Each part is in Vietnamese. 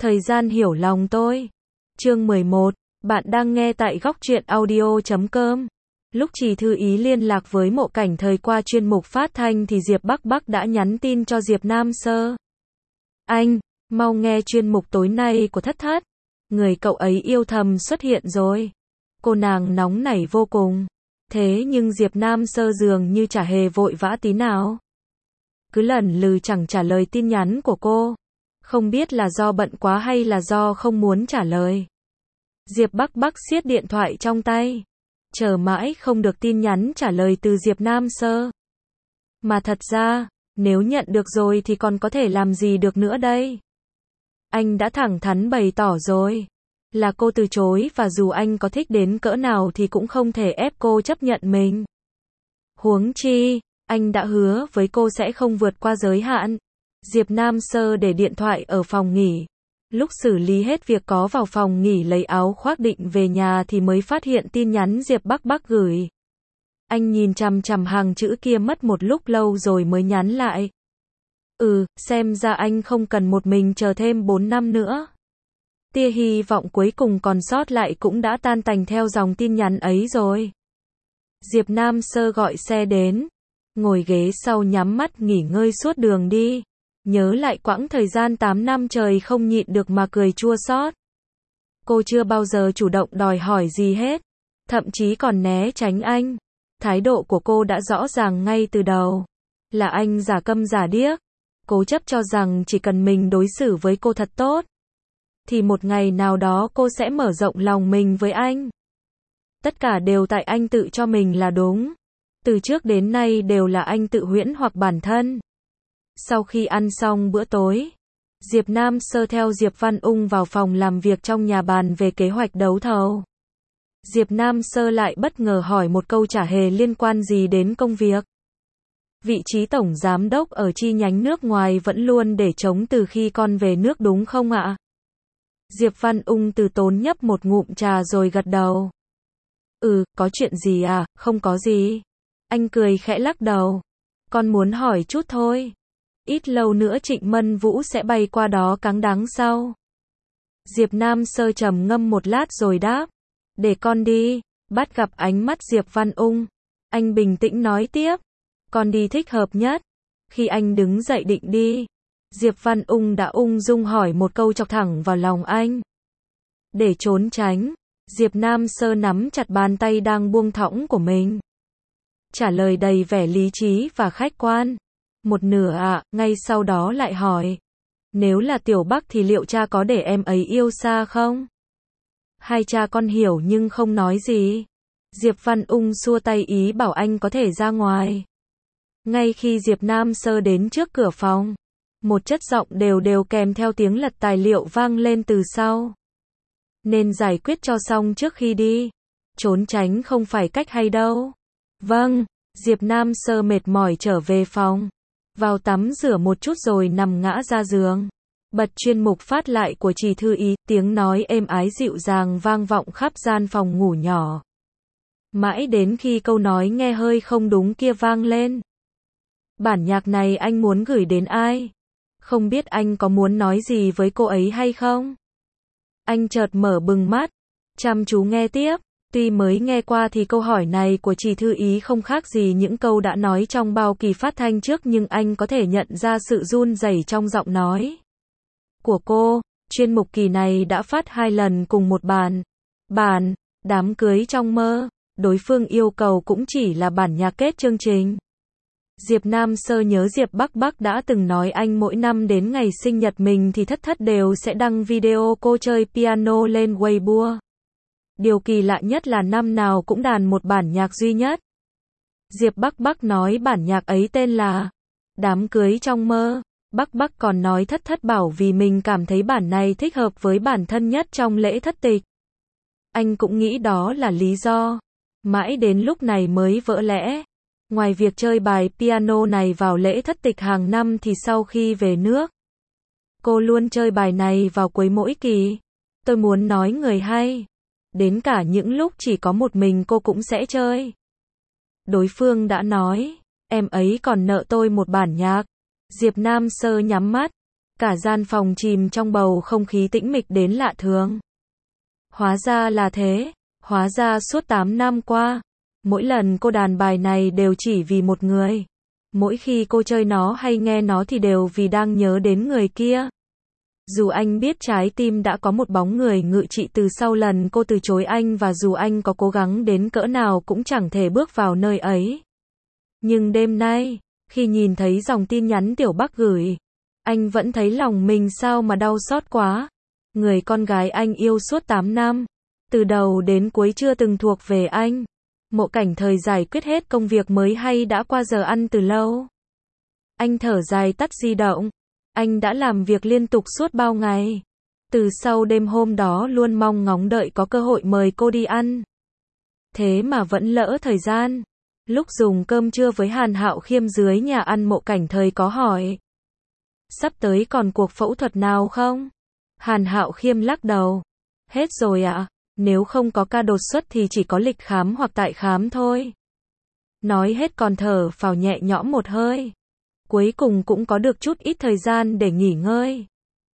Thời gian hiểu lòng tôi. Chương 11. Bạn đang nghe tại góc truyện audio.com. Lúc Trì Thư Ý liên lạc với Mộ Cảnh Thời qua chuyên mục phát thanh thì Diệp Bắc Bắc đã nhắn tin cho Diệp Nam Sơ. Anh, mau nghe chuyên mục tối nay của Thất Thất. Người cậu ấy yêu thầm xuất hiện rồi. Cô nàng nóng nảy vô cùng. Thế nhưng Diệp Nam Sơ dường như chả hề vội vã tí nào. Cứ lẩn lừ chẳng trả lời tin nhắn của cô. Không biết là do bận quá hay là do không muốn trả lời. Diệp Bắc Bắc siết điện thoại trong tay. Chờ mãi không được tin nhắn trả lời từ Diệp Nam Sơ. Mà thật ra, nếu nhận được rồi thì còn có thể làm gì được nữa đây? Anh đã thẳng thắn bày tỏ rồi. Là cô từ chối và dù anh có thích đến cỡ nào thì cũng không thể ép cô chấp nhận mình. Huống chi, anh đã hứa với cô sẽ không vượt qua giới hạn. Diệp Nam Sơ để điện thoại ở phòng nghỉ. Lúc xử lý hết việc có vào phòng nghỉ lấy áo khoác định về nhà thì mới phát hiện tin nhắn Diệp Bắc Bắc gửi. Anh nhìn chằm chằm hàng chữ kia mất một lúc lâu rồi mới nhắn lại. Xem ra anh không cần một mình chờ thêm 4 năm nữa. Tia hy vọng cuối cùng còn sót lại cũng đã tan tành theo dòng tin nhắn ấy rồi. Diệp Nam Sơ gọi xe đến. Ngồi ghế sau nhắm mắt nghỉ ngơi suốt đường đi. Nhớ lại quãng thời gian 8 năm trời không nhịn được mà cười chua xót. Cô chưa bao giờ chủ động đòi hỏi gì hết. Thậm chí còn né tránh anh. Thái độ của cô đã rõ ràng ngay từ đầu. Là anh giả câm giả điếc. Cố chấp cho rằng chỉ cần mình đối xử với cô thật tốt. Thì một ngày nào đó cô sẽ mở rộng lòng mình với anh. Tất cả đều tại anh tự cho mình là đúng. Từ trước đến nay đều là anh tự huyễn hoặc bản thân. Sau khi ăn xong bữa tối, Diệp Nam Sơ theo Diệp Văn Ung vào phòng làm việc trong nhà bàn về kế hoạch đấu thầu. Diệp Nam Sơ lại bất ngờ hỏi một câu chả hề liên quan gì đến công việc. Vị trí tổng giám đốc ở chi nhánh nước ngoài vẫn luôn để trống từ khi con về nước đúng không ạ? Diệp Văn Ung từ tốn nhấp một ngụm trà rồi gật đầu. Có chuyện gì à? Không có gì. Anh cười khẽ lắc đầu. Con muốn hỏi chút thôi. Ít lâu nữa Trịnh Mân Vũ sẽ bay qua đó cáng đáng sau. Diệp Nam Sơ trầm ngâm một lát rồi đáp. Để con đi. Bắt gặp ánh mắt Diệp Văn Ung. Anh bình tĩnh nói tiếp. Con đi thích hợp nhất. Khi anh đứng dậy định đi, Diệp Văn Ung đã ung dung hỏi một câu chọc thẳng vào lòng anh. Để trốn tránh, Diệp Nam Sơ nắm chặt bàn tay đang buông thõng của mình. Trả lời đầy vẻ lý trí và khách quan. Một nửa ngay sau đó lại hỏi. Nếu là Tiểu Bắc thì liệu cha có để em ấy yêu xa không? Hai cha con hiểu nhưng không nói gì. Diệp Văn Ung xua tay ý bảo anh có thể ra ngoài. Ngay khi Diệp Nam Sơ đến trước cửa phòng, một chất giọng đều đều kèm theo tiếng lật tài liệu vang lên từ sau. Nên giải quyết cho xong trước khi đi. Trốn tránh không phải cách hay đâu. Vâng, Diệp Nam Sơ mệt mỏi trở về phòng. Vào tắm rửa một chút rồi nằm ngã ra giường. Bật chuyên mục phát lại của Trì Thư Ý, tiếng nói êm ái dịu dàng vang vọng khắp gian phòng ngủ nhỏ. Mãi đến khi câu nói nghe hơi không đúng kia vang lên. Bản nhạc này anh muốn gửi đến ai? Không biết anh có muốn nói gì với cô ấy hay không? Anh chợt mở bừng mắt, chăm chú nghe tiếp. Tuy mới nghe qua thì câu hỏi này của Trì Thư Ý không khác gì những câu đã nói trong bao kỳ phát thanh trước nhưng anh có thể nhận ra sự run rẩy trong giọng nói của cô. Chuyên mục kỳ này đã phát 2 lần cùng một bản đám cưới trong mơ. Đối phương yêu cầu cũng chỉ là bản nhạc kết chương trình. Diệp Nam Sơ nhớ Diệp Bắc Bắc đã từng nói anh mỗi năm đến ngày sinh nhật mình thì Thất Thất đều sẽ đăng video cô chơi piano lên Weibo. Điều kỳ lạ nhất là năm nào cũng đàn một bản nhạc duy nhất. Diệp Bắc Bắc nói bản nhạc ấy tên là Đám cưới trong mơ. Bắc Bắc còn nói Thất Thất bảo vì mình cảm thấy bản này thích hợp với bản thân nhất trong lễ thất tịch. Anh cũng nghĩ đó là lý do. Mãi đến lúc này mới vỡ lẽ. Ngoài việc chơi bài piano này vào lễ thất tịch hàng năm thì sau khi về nước, cô luôn chơi bài này vào cuối mỗi kỳ. Tôi muốn nói người hay. Đến cả những lúc chỉ có một mình cô cũng sẽ chơi. Đối phương đã nói, em ấy còn nợ tôi một bản nhạc. Diệp Nam Sơ nhắm mắt, Cả gian phòng chìm trong bầu không khí tĩnh mịch đến lạ thường. Hóa ra là thế, hóa ra suốt 8 năm qua, mỗi lần cô đàn bài này đều chỉ vì một người. Mỗi khi cô chơi nó hay nghe nó thì đều vì đang nhớ đến người kia. Dù anh biết trái tim đã có một bóng người ngự trị từ sau lần cô từ chối anh và dù anh có cố gắng đến cỡ nào cũng chẳng thể bước vào nơi ấy. Nhưng đêm nay, khi nhìn thấy dòng tin nhắn Tiểu Bắc gửi, anh vẫn thấy lòng mình sao mà đau xót quá. Người con gái anh yêu suốt 8 năm, từ đầu đến cuối chưa từng thuộc về anh. Mộ Cảnh Thời giải quyết hết công việc mới hay đã qua giờ ăn từ lâu. Anh thở dài tắt di động. Anh đã làm việc liên tục suốt bao ngày. Từ sau đêm hôm đó luôn mong ngóng đợi có cơ hội mời cô đi ăn. Thế mà vẫn lỡ thời gian. Lúc dùng cơm trưa với Hàn Hạo Khiêm dưới nhà ăn, Mộ Cảnh Thời có hỏi: sắp tới còn cuộc phẫu thuật nào không? Hàn Hạo Khiêm lắc đầu: hết rồi ạ. Nếu không có ca đột xuất thì chỉ có lịch khám hoặc tại khám thôi. Nói hết còn thở phào nhẹ nhõm một hơi. Cuối cùng cũng có được chút ít thời gian để nghỉ ngơi.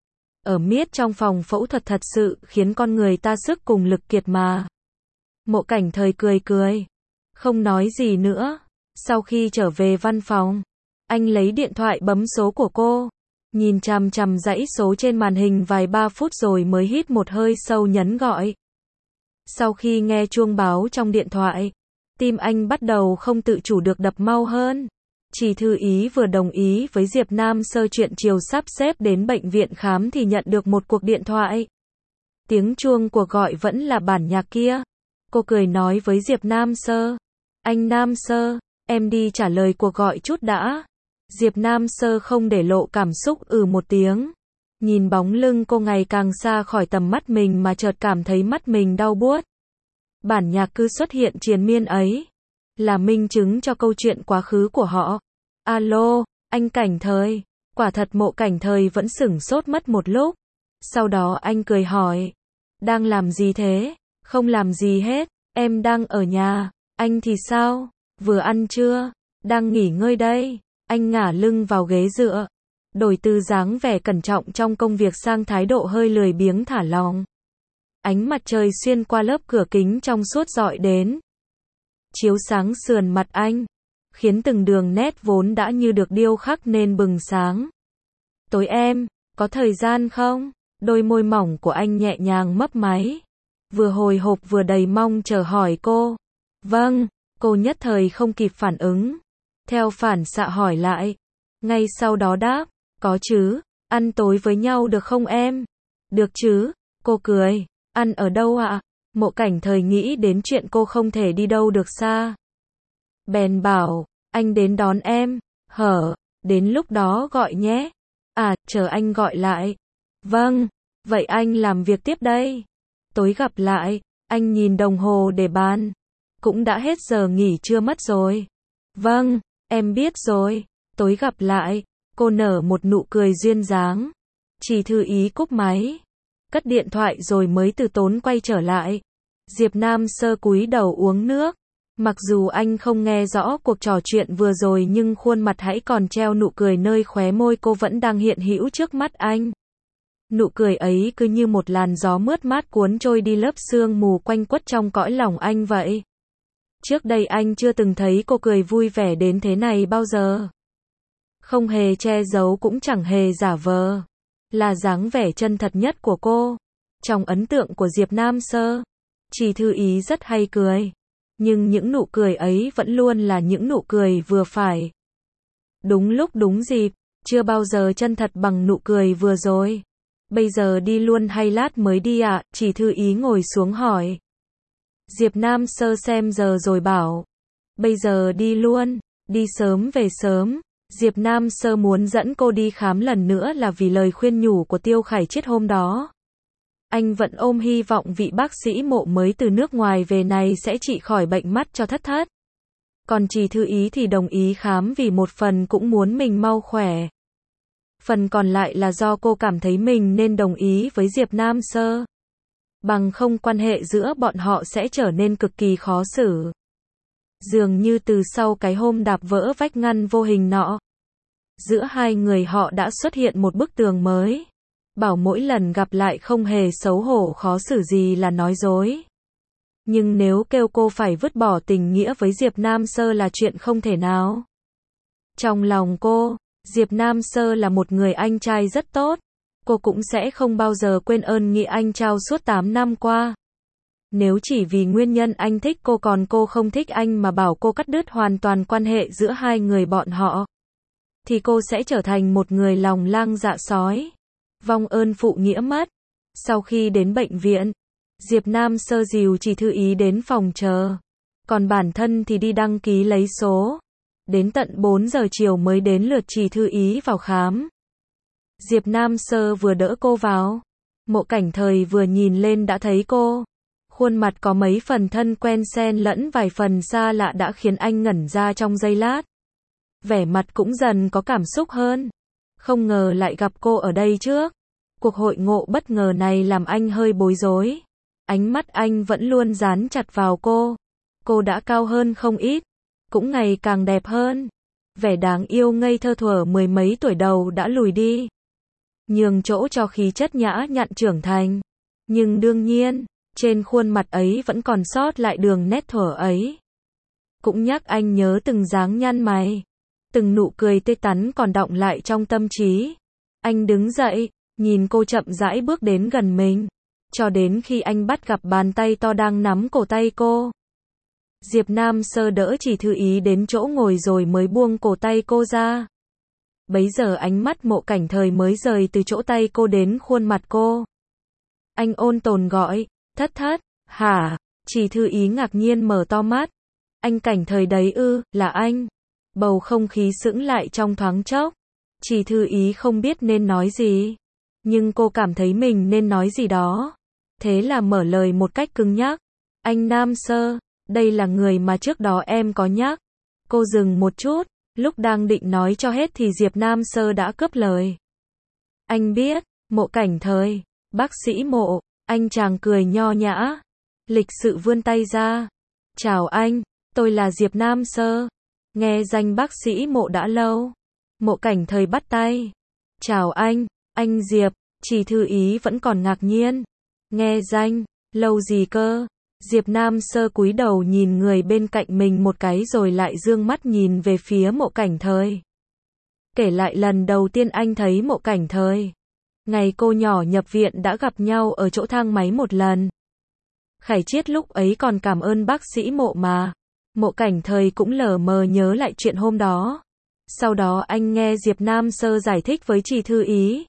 Ở miết trong phòng phẫu thuật thật sự khiến con người ta sức cùng lực kiệt mà. Mộ Cảnh Thời cười cười, không nói gì nữa. Sau khi trở về văn phòng, anh lấy điện thoại bấm số của cô, nhìn chằm chằm dãy số trên màn hình vài 3 phút rồi mới hít một hơi sâu nhấn gọi. Sau khi nghe chuông báo trong điện thoại, tim anh bắt đầu không tự chủ được đập mau hơn. Chỉ Thư Ý vừa đồng ý với Diệp Nam Sơ chuyện chiều sắp xếp đến bệnh viện khám thì nhận được một cuộc điện thoại. Tiếng chuông cuộc gọi vẫn là bản nhạc kia. Cô cười nói với Diệp Nam Sơ: anh Nam Sơ, em đi trả lời cuộc gọi chút đã. Diệp Nam Sơ không để lộ cảm xúc một tiếng. Nhìn bóng lưng cô ngày càng xa khỏi tầm mắt mình mà chợt cảm thấy mắt mình đau buốt. Bản nhạc cứ xuất hiện triền miên ấy là minh chứng cho câu chuyện quá khứ của họ. Alo, anh Cảnh Thời. Quả thật Mộ Cảnh Thời vẫn sửng sốt mất một lúc. Sau đó anh cười hỏi: đang làm gì thế? Không làm gì hết, em đang ở nhà. Anh thì sao? Vừa ăn trưa, đang nghỉ ngơi đây. Anh ngả lưng vào ghế dựa, đổi từ dáng vẻ cẩn trọng trong công việc sang thái độ hơi lười biếng thả lỏng. Ánh mặt trời xuyên qua lớp cửa kính trong suốt rọi đến, chiếu sáng sườn mặt anh, khiến từng đường nét vốn đã như được điêu khắc nên bừng sáng. Tối em, có thời gian không? Đôi môi mỏng của anh nhẹ nhàng mấp máy, vừa hồi hộp vừa đầy mong chờ hỏi cô. Vâng, cô nhất thời không kịp phản ứng. Theo phản xạ hỏi lại. Ngay sau đó đáp, có chứ, ăn tối với nhau được không em? Được chứ, cô cười. Ăn ở đâu ạ? Mộ Cảnh Thời nghĩ đến chuyện cô không thể đi đâu được xa. Bèn bảo, anh đến đón em. Đến lúc đó gọi nhé. À, chờ anh gọi lại. Vâng, vậy anh làm việc tiếp đây. Tối gặp lại. Anh nhìn đồng hồ để bàn. Cũng đã hết giờ nghỉ trưa mất rồi. Vâng, em biết rồi. Tối gặp lại. Cô nở một nụ cười duyên dáng. Chỉ Thư Ý cúp máy, cất điện thoại rồi mới từ tốn quay trở lại. Diệp Nam Sơ cúi đầu uống nước. Mặc dù anh không nghe rõ cuộc trò chuyện vừa rồi nhưng khuôn mặt hãy còn treo nụ cười nơi khóe môi cô vẫn đang hiện hữu trước mắt anh. Nụ cười ấy cứ như một làn gió mướt mát cuốn trôi đi lớp sương mù quanh quất trong cõi lòng anh vậy. Trước đây anh chưa từng thấy cô cười vui vẻ đến thế này bao giờ. Không hề che giấu cũng chẳng hề giả vờ. Là dáng vẻ chân thật nhất của cô. Trong ấn tượng của Diệp Nam Sơ, Chỉ Thư Ý rất hay cười. Nhưng những nụ cười ấy vẫn luôn là những nụ cười vừa phải. Đúng lúc đúng dịp, chưa bao giờ chân thật bằng nụ cười vừa rồi. Bây giờ đi luôn hay lát mới đi ạ? Chỉ Thư Ý ngồi xuống hỏi. Diệp Nam Sơ xem giờ rồi bảo. Bây giờ đi luôn, đi sớm về sớm. Diệp Nam Sơ muốn dẫn cô đi khám lần nữa là vì lời khuyên nhủ của Tiêu Khải Chiết hôm đó. Anh vẫn ôm hy vọng vị bác sĩ Mộ mới từ nước ngoài về này sẽ trị khỏi bệnh mắt cho Thất Thất. Còn Chỉ Thư Ý thì đồng ý khám vì một phần cũng muốn mình mau khỏe. Phần còn lại là do cô cảm thấy mình nên đồng ý với Diệp Nam Sơ. Bằng không quan hệ giữa bọn họ sẽ trở nên cực kỳ khó xử. Dường như từ sau cái hôm đạp vỡ vách ngăn vô hình nọ, Giữa hai người họ đã xuất hiện một bức tường mới. Bảo mỗi lần gặp lại không hề xấu hổ khó xử gì là nói dối. Nhưng nếu kêu cô phải vứt bỏ tình nghĩa với Diệp Nam Sơ là chuyện không thể nào. Trong lòng cô, Diệp Nam Sơ là một người anh trai rất tốt. Cô cũng sẽ không bao giờ quên ơn nghĩa anh trao suốt 8 năm qua. Nếu chỉ vì nguyên nhân anh thích cô còn cô không thích anh mà bảo cô cắt đứt hoàn toàn quan hệ giữa hai người bọn họ, thì cô sẽ trở thành một người lòng lang dạ sói. Vong ơn phụ nghĩa mất. Sau khi đến bệnh viện, Diệp Nam Sơ dìu Chỉ Thư Ý đến phòng chờ. Còn bản thân thì đi đăng ký lấy số. Đến tận 4 giờ chiều mới đến lượt Chỉ Thư Ý vào khám. Diệp Nam Sơ vừa đỡ cô vào. Mộ Cảnh Thời vừa nhìn lên đã thấy cô. Khuôn mặt có mấy phần thân quen xen lẫn vài phần xa lạ đã khiến anh ngẩn ra trong giây lát. Vẻ mặt cũng dần có cảm xúc hơn. Không ngờ lại gặp cô ở đây trước. Cuộc hội ngộ bất ngờ này làm anh hơi bối rối. Ánh mắt anh vẫn luôn dán chặt vào cô. Cô đã cao hơn không ít. Cũng ngày càng đẹp hơn. Vẻ đáng yêu ngây thơ thuở mười mấy tuổi đầu đã lùi đi. Nhường chỗ cho khí chất nhã nhặn trưởng thành. Nhưng đương nhiên, trên khuôn mặt ấy vẫn còn sót lại đường nét thuở ấy. Cũng nhắc anh nhớ từng dáng nhăn mày. Từng nụ cười tươi tắn còn đọng lại trong tâm trí. Anh đứng dậy, nhìn cô chậm rãi bước đến gần mình. Cho đến khi anh bắt gặp bàn tay to đang nắm cổ tay cô. Diệp Nam Sơ đỡ Chỉ Thư Ý đến chỗ ngồi rồi mới buông cổ tay cô ra. Bấy giờ ánh mắt Mộ Cảnh Thời mới rời từ chỗ tay cô đến khuôn mặt cô. Anh ôn tồn gọi, thất thất, hả? Chỉ Thư Ý ngạc nhiên mở to mắt. Anh Cảnh Thời đấy ư, là anh. Bầu không khí sững lại trong thoáng chốc. Chỉ Thư Ý không biết nên nói gì. Nhưng cô cảm thấy mình nên nói gì đó. Thế là mở lời một cách cứng nhắc. Anh Nam Sơ, đây là người mà trước đó em có nhắc. Cô dừng một chút. Lúc đang định nói cho hết thì Diệp Nam Sơ đã cướp lời. Anh biết, Mộ Cảnh Thời, bác sĩ Mộ. Anh chàng cười nho nhã. Lịch sự vươn tay ra. Chào anh, tôi là Diệp Nam Sơ. Nghe danh bác sĩ Mộ đã lâu. Mộ Cảnh Thời bắt tay. Chào anh Diệp. Chỉ Thư Ý vẫn còn ngạc nhiên. Nghe danh, lâu gì cơ? Diệp Nam Sơ cúi đầu nhìn người bên cạnh mình một cái rồi lại dương mắt nhìn về phía Mộ Cảnh Thời. Kể lại lần đầu tiên anh thấy Mộ Cảnh Thời. Ngày cô nhỏ nhập viện đã gặp nhau ở chỗ thang máy một lần. Khải Chiết lúc ấy còn cảm ơn bác sĩ Mộ mà. Mộ Cảnh Thời cũng lờ mờ nhớ lại chuyện hôm đó. Sau đó anh nghe Diệp Nam Sơ giải thích với Chỉ Thư Ý.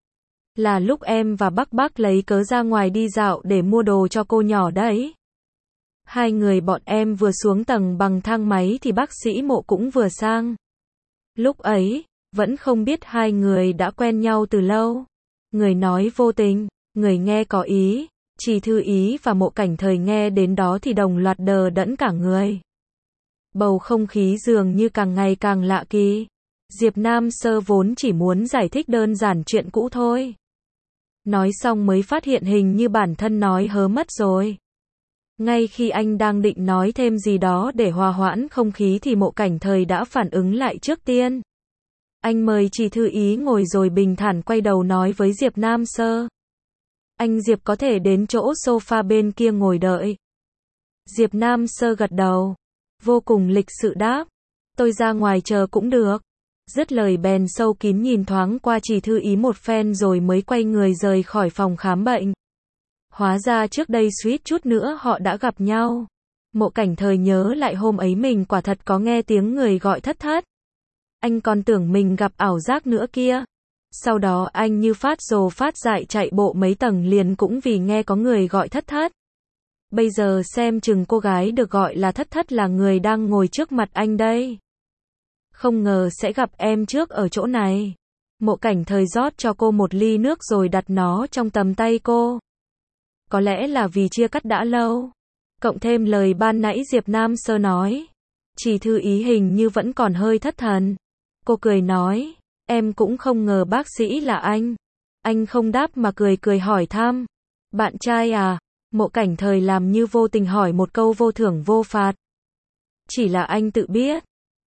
Là lúc em và bác lấy cớ ra ngoài đi dạo để mua đồ cho cô nhỏ đấy. Hai người bọn em vừa xuống tầng bằng thang máy thì bác sĩ Mộ cũng vừa sang. Lúc ấy, vẫn không biết hai người đã quen nhau từ lâu. Người nói vô tình, người nghe có ý. Chỉ Thư Ý và Mộ Cảnh Thời nghe đến đó thì đồng loạt đờ đẫn cả người. Bầu không khí dường như càng ngày càng lạ kỳ. Diệp Nam Sơ vốn chỉ muốn giải thích đơn giản chuyện cũ thôi. Nói xong mới phát hiện hình như bản thân nói hớ mất rồi. Ngay khi anh đang định nói thêm gì đó để hòa hoãn không khí thì Mộ Cảnh Thời đã phản ứng lại trước tiên. Anh mời Chỉ Thư Ý ngồi rồi bình thản quay đầu nói với Diệp Nam Sơ. Anh Diệp có thể đến chỗ sofa bên kia ngồi đợi. Diệp Nam Sơ gật đầu. Vô cùng lịch sự đáp. Tôi ra ngoài chờ cũng được. Dứt lời bèn sâu kín nhìn thoáng qua Chỉ Thư Ý một phen rồi mới quay người rời khỏi phòng khám bệnh. Hóa ra trước đây suýt chút nữa họ đã gặp nhau. Mộ Cảnh Thời nhớ lại hôm ấy mình quả thật có nghe tiếng người gọi thất thất. Anh còn tưởng mình gặp ảo giác nữa kia. Sau đó anh như phát rồ phát dại chạy bộ mấy tầng liền cũng vì nghe có người gọi thất thất. Bây giờ xem chừng cô gái được gọi là thất thất là người đang ngồi trước mặt anh đây. Không ngờ sẽ gặp em trước ở chỗ này. Mộ Cảnh Thời rót cho cô một ly nước rồi đặt nó trong tầm tay cô. Có lẽ là vì chia cắt đã lâu. Cộng thêm lời ban nãy Diệp Nam Sơ nói. Chỉ Thư Ý hình như vẫn còn hơi thất thần. Cô cười nói. Em cũng không ngờ bác sĩ là anh. Anh không đáp mà cười hỏi thăm. Bạn trai à? Mộ Cảnh Thời làm như vô tình hỏi một câu vô thưởng vô phạt. Chỉ là anh tự biết.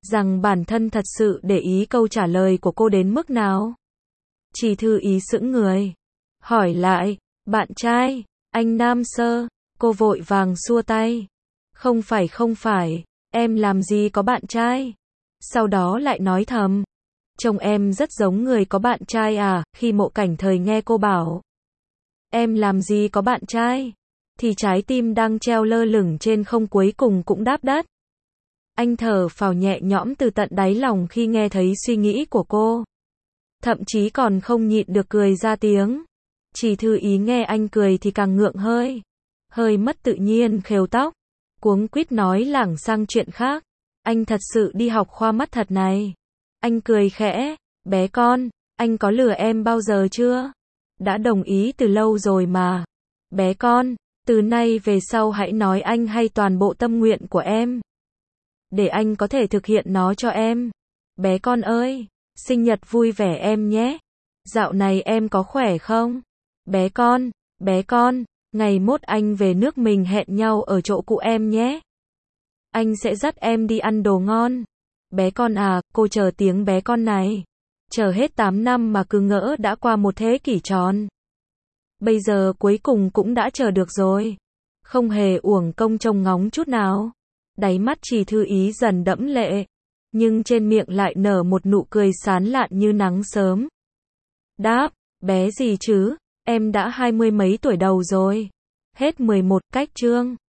rằng bản thân thật sự để ý câu trả lời của cô đến mức nào. Chỉ Thư Ý sững người. Hỏi lại, bạn trai, anh Nam Sơ. Cô vội vàng xua tay. Không phải, em làm gì có bạn trai. Sau đó lại nói thầm. Trông em rất giống người có bạn trai à, khi Mộ Cảnh Thời nghe cô bảo. Em làm gì có bạn trai. Thì trái tim đang treo lơ lửng trên không cuối cùng cũng đáp đất. Anh thở phào nhẹ nhõm từ tận đáy lòng khi nghe thấy suy nghĩ của cô. Thậm chí còn không nhịn được cười ra tiếng. Chỉ Thư Ý nghe anh cười thì càng ngượng hơi mất tự nhiên khều tóc. Cuống quýt nói lảng sang chuyện khác. Anh thật sự đi học khoa mắt thật này. Anh cười khẽ, bé con, anh có lừa em bao giờ chưa? Đã đồng ý từ lâu rồi mà. Bé con, từ nay về sau hãy nói anh hay toàn bộ tâm nguyện của em. Để anh có thể thực hiện nó cho em. Bé con ơi, sinh nhật vui vẻ em nhé. Dạo này em có khỏe không? Bé con, ngày mốt anh về nước mình hẹn nhau ở chỗ cụ em nhé. Anh sẽ dắt em đi ăn đồ ngon. Bé con à, cô chờ tiếng bé con này. Chờ hết 8 năm mà cứ ngỡ đã qua một thế kỷ tròn. Bây giờ cuối cùng cũng đã chờ được rồi. Không hề uổng công trông ngóng chút nào. Đáy mắt Chỉ Thư Ý dần đẫm lệ. Nhưng trên miệng lại nở một nụ cười sán lạn như nắng sớm. Đáp, bé gì chứ, em đã 20 mấy tuổi đầu rồi. Hết 11 cách chương.